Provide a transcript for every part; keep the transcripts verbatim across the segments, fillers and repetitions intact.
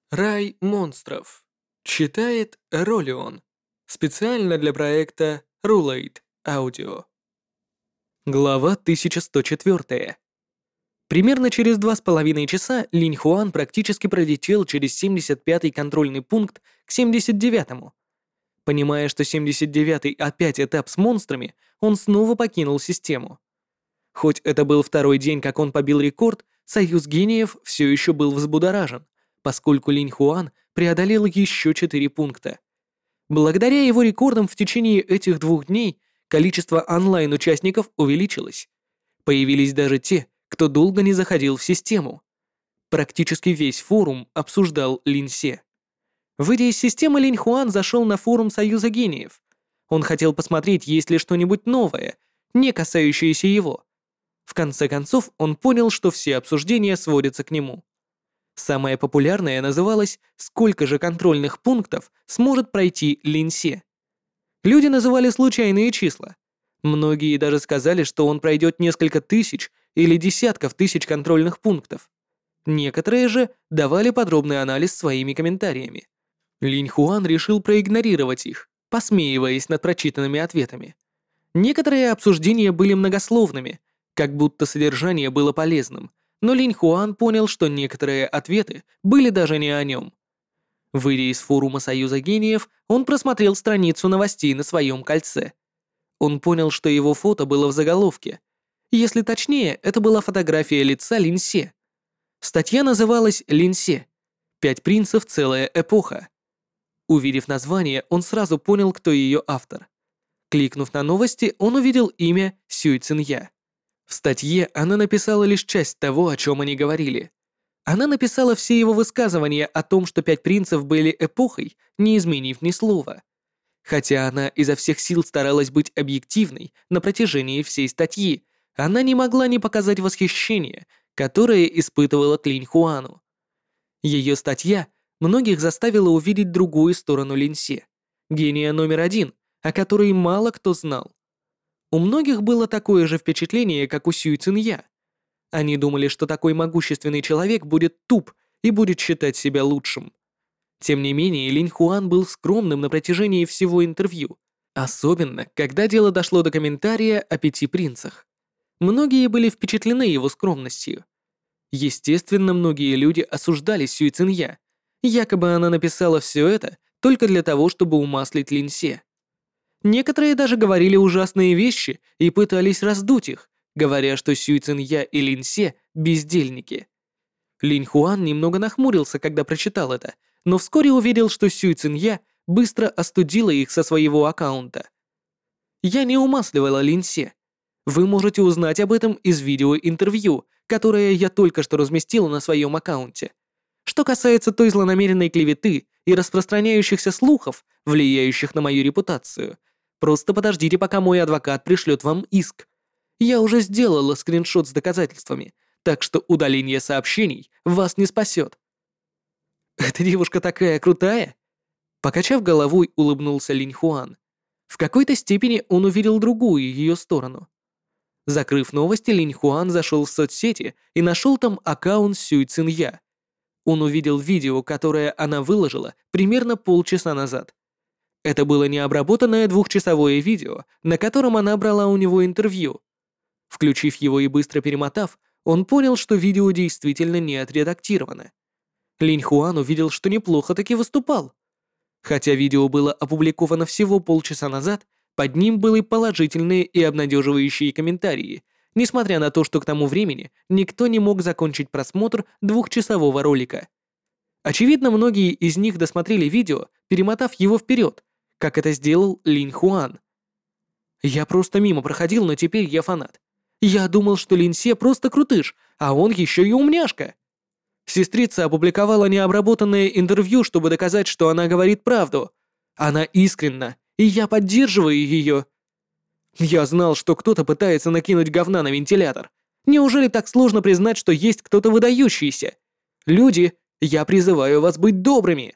Рай монстров. Читает Ролион. Специально для проекта Rulate Audio. Глава тысяча сто четыре. Примерно через два с половиной часа Линь Хуан практически пролетел через семьдесят пятый контрольный пункт к семьдесят девятому. Понимая, что семьдесят девятый опять этап с монстрами, он снова покинул систему. Хоть это был второй день, как он побил рекорд, Союз гениев все еще был взбудоражен, поскольку Линь Хуан преодолел еще четыре пункта. Благодаря его рекордам в течение этих двух дней количество онлайн-участников увеличилось. Появились даже те, кто долго не заходил в систему. Практически весь форум обсуждал Линь Се. Выйдя из системы, Линь Хуан зашел на форум Союза гениев. Он хотел посмотреть, есть ли что-нибудь новое, не касающееся его. В конце концов, он понял, что все обсуждения сводятся к нему. Самое популярное называлось «Сколько же контрольных пунктов сможет пройти Линь Се?». Люди называли случайные числа. Многие даже сказали, что он пройдет несколько тысяч или десятков тысяч контрольных пунктов. Некоторые же давали подробный анализ своими комментариями. Линь Хуан решил проигнорировать их, посмеиваясь над прочитанными ответами. Некоторые обсуждения были многословными, как будто содержание было полезным, но Линь Хуан понял, что некоторые ответы были даже не о нем. Выйдя из форума Союза гениев, он просмотрел страницу новостей на своем кольце. Он понял, что его фото было в заголовке. Если точнее, это была фотография лица Линь Се. Статья называлась «Линь Се. Пять принцев. Целая эпоха». Увидев название, он сразу понял, кто ее автор. Кликнув на новости, он увидел имя Сюй Цинья. В статье она написала лишь часть того, о чем они говорили. Она написала все его высказывания о том, что пять принцев были эпохой, не изменив ни слова. Хотя она изо всех сил старалась быть объективной на протяжении всей статьи, она не могла не показать восхищение, которое испытывала к Линь Хуану. Ее статья многих заставила увидеть другую сторону Линь Се, гения номер один, о которой мало кто знал. У многих было такое же впечатление, как у Сюй Цинья. Они думали, что такой могущественный человек будет туп и будет считать себя лучшим. Тем не менее, Линь Хуан был скромным на протяжении всего интервью, особенно когда дело дошло до комментария о пяти принцах. Многие были впечатлены его скромностью. Естественно, многие люди осуждали Сюй Цинья. Якобы она написала все это только для того, чтобы умаслить Линь Се. Некоторые даже говорили ужасные вещи и пытались раздуть их, говоря, что Сюй Цинья и Линь Се – бездельники. Линь Хуан немного нахмурился, когда прочитал это, но вскоре увидел, что Сюй Цинья быстро остудила их со своего аккаунта. «Я не умасливала Линь Се. Вы можете узнать об этом из видеоинтервью, которое я только что разместила на своем аккаунте. Что касается той злонамеренной клеветы и распространяющихся слухов, влияющих на мою репутацию, просто подождите, пока мой адвокат пришлет вам иск. Я уже сделала скриншот с доказательствами, так что удаление сообщений вас не спасет». «Эта девушка такая крутая!» Покачав головой, улыбнулся Линь Хуан. В какой-то степени он увидел другую ее сторону. Закрыв новости, Линь Хуан зашел в соцсети и нашел там аккаунт Сюй Цинья. Он увидел видео, которое она выложила примерно полчаса назад. Это было необработанное двухчасовое видео, на котором она брала у него интервью. Включив его и быстро перемотав, он понял, что видео действительно не отредактировано. Линь Хуан увидел, что неплохо таки выступал. Хотя видео было опубликовано всего полчаса назад, под ним были положительные и обнадеживающие комментарии, несмотря на то, что к тому времени никто не мог закончить просмотр двухчасового ролика. Очевидно, многие из них досмотрели видео, перемотав его вперед, как это сделал Линь Хуан. «Я просто мимо проходил, но теперь я фанат. Я думал, что Линь Се просто крутыш, а он еще и умняшка». Сестрица опубликовала необработанное интервью, чтобы доказать, что она говорит правду. Она искренна, и я поддерживаю ее. Я знал, что кто-то пытается накинуть говна на вентилятор. Неужели так сложно признать, что есть кто-то выдающийся? Люди, я призываю вас быть добрыми.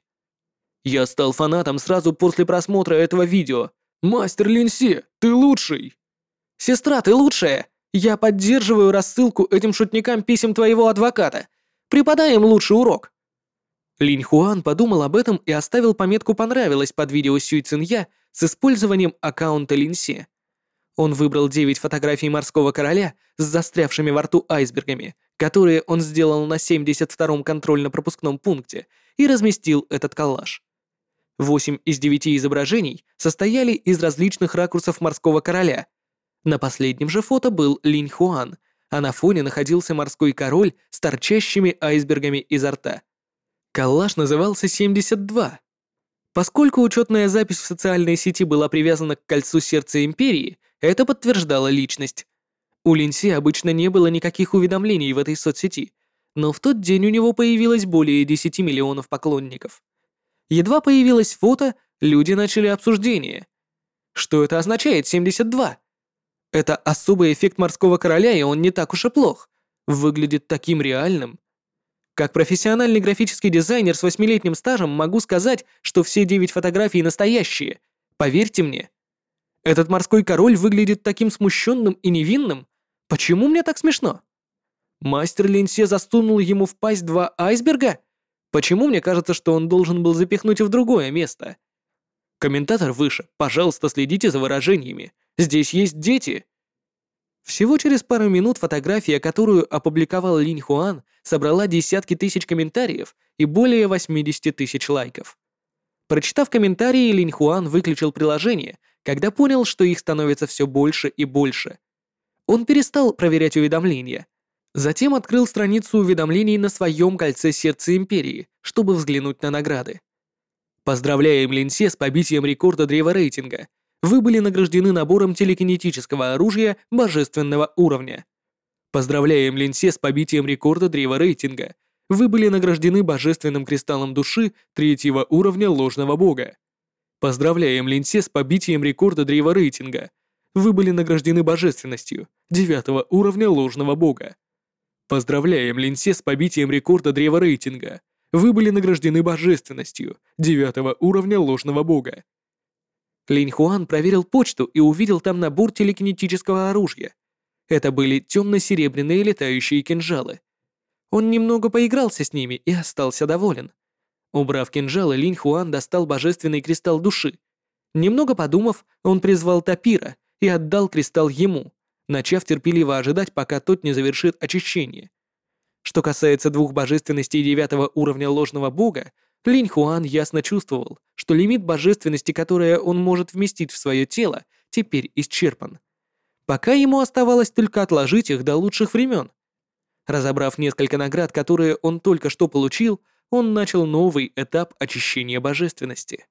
Я стал фанатом сразу после просмотра этого видео. Мастер Линь Се, ты лучший. Сестра, ты лучшая. Я поддерживаю рассылку этим шутникам писем твоего адвоката. Преподай им лучший урок. Линь Хуан подумал об этом и оставил пометку «Понравилось» под видео Сюй Цинья с использованием аккаунта Линьсе. Он выбрал девять фотографий морского короля с застрявшими во рту айсбергами, которые он сделал на семьдесят втором контрольно-пропускном пункте, и разместил этот коллаж. Восемь из девяти изображений состояли из различных ракурсов морского короля. На последнем же фото был Линь Хуан, а на фоне находился морской король с торчащими айсбергами изо рта. Коллаж назывался семьдесят два. Поскольку учетная запись в социальной сети была привязана к кольцу сердца Империи, это подтверждало личность. У Линьсе обычно не было никаких уведомлений в этой соцсети, но в тот день у него появилось более десяти миллионов поклонников. Едва появилось фото, люди начали обсуждение. Что это означает семьдесят два? Это особый эффект морского короля, и он не так уж и плох. Выглядит таким реальным. Как профессиональный графический дизайнер с восьмилетним стажем могу сказать, что все девять фотографий настоящие. Поверьте мне. Этот морской король выглядит таким смущенным и невинным. Почему мне так смешно? Мастер Линьсе засунул ему в пасть два айсберга? Почему мне кажется, что он должен был запихнуть в другое место? Комментатор выше. Пожалуйста, следите за выражениями. Здесь есть дети. Всего через пару минут фотография, которую опубликовал Линь Хуан, собрала десятки тысяч комментариев и более восьмидесяти тысяч лайков. Прочитав комментарии, Линь Хуан выключил приложение, когда понял, что их становится все больше и больше. Он перестал проверять уведомления. Затем открыл страницу уведомлений на своем кольце сердца Империи, чтобы взглянуть на награды. Поздравляем Линьсе с побитием рекорда древа рейтинга. Вы были награждены набором телекинетического оружия божественного уровня. Поздравляем Линьсе с побитием рекорда древа рейтинга. Вы были награждены божественным кристаллом души третьего уровня ложного бога. Поздравляем Линьсе с побитием рекорда древа рейтинга. Вы были награждены божественностью девятого уровня ложного бога. Поздравляем Линьсе с побитием рекорда древа рейтинга. Вы были награждены божественностью девятого уровня ложного бога. Линь Хуан проверил почту и увидел там набор телекинетического оружия. Это были темно-серебряные летающие кинжалы. Он немного поигрался с ними и остался доволен. Убрав кинжалы, Линь Хуан достал божественный кристалл души. Немного подумав, он призвал Тапира и отдал кристалл ему, начав терпеливо ожидать, пока тот не завершит очищение. Что касается двух божественностей девятого уровня ложного бога, Линь Хуан ясно чувствовал, что лимит божественности, которое он может вместить в свое тело, теперь исчерпан. Пока ему оставалось только отложить их до лучших времен. Разобрав несколько наград, которые он только что получил, он начал новый этап очищения божественности.